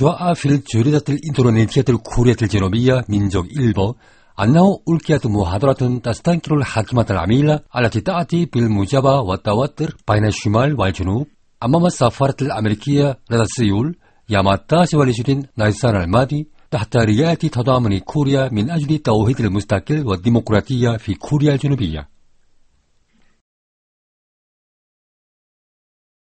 جاء في الجريدة الإندونيسية الكورية الجنوبية 민족 일보 أنه ألقيت محاضرة تستنكر الحكمة العميلة التي تأتي بالمجابة والتوتر بين الشمال والجنوب أمام السفارة الأمريكية لدى سيول يوم 29 نيسان الماضي تحت رعاية تضامن كوريا من أجل توحيد المستقل والديمقراطية في كوريا الجنوبية.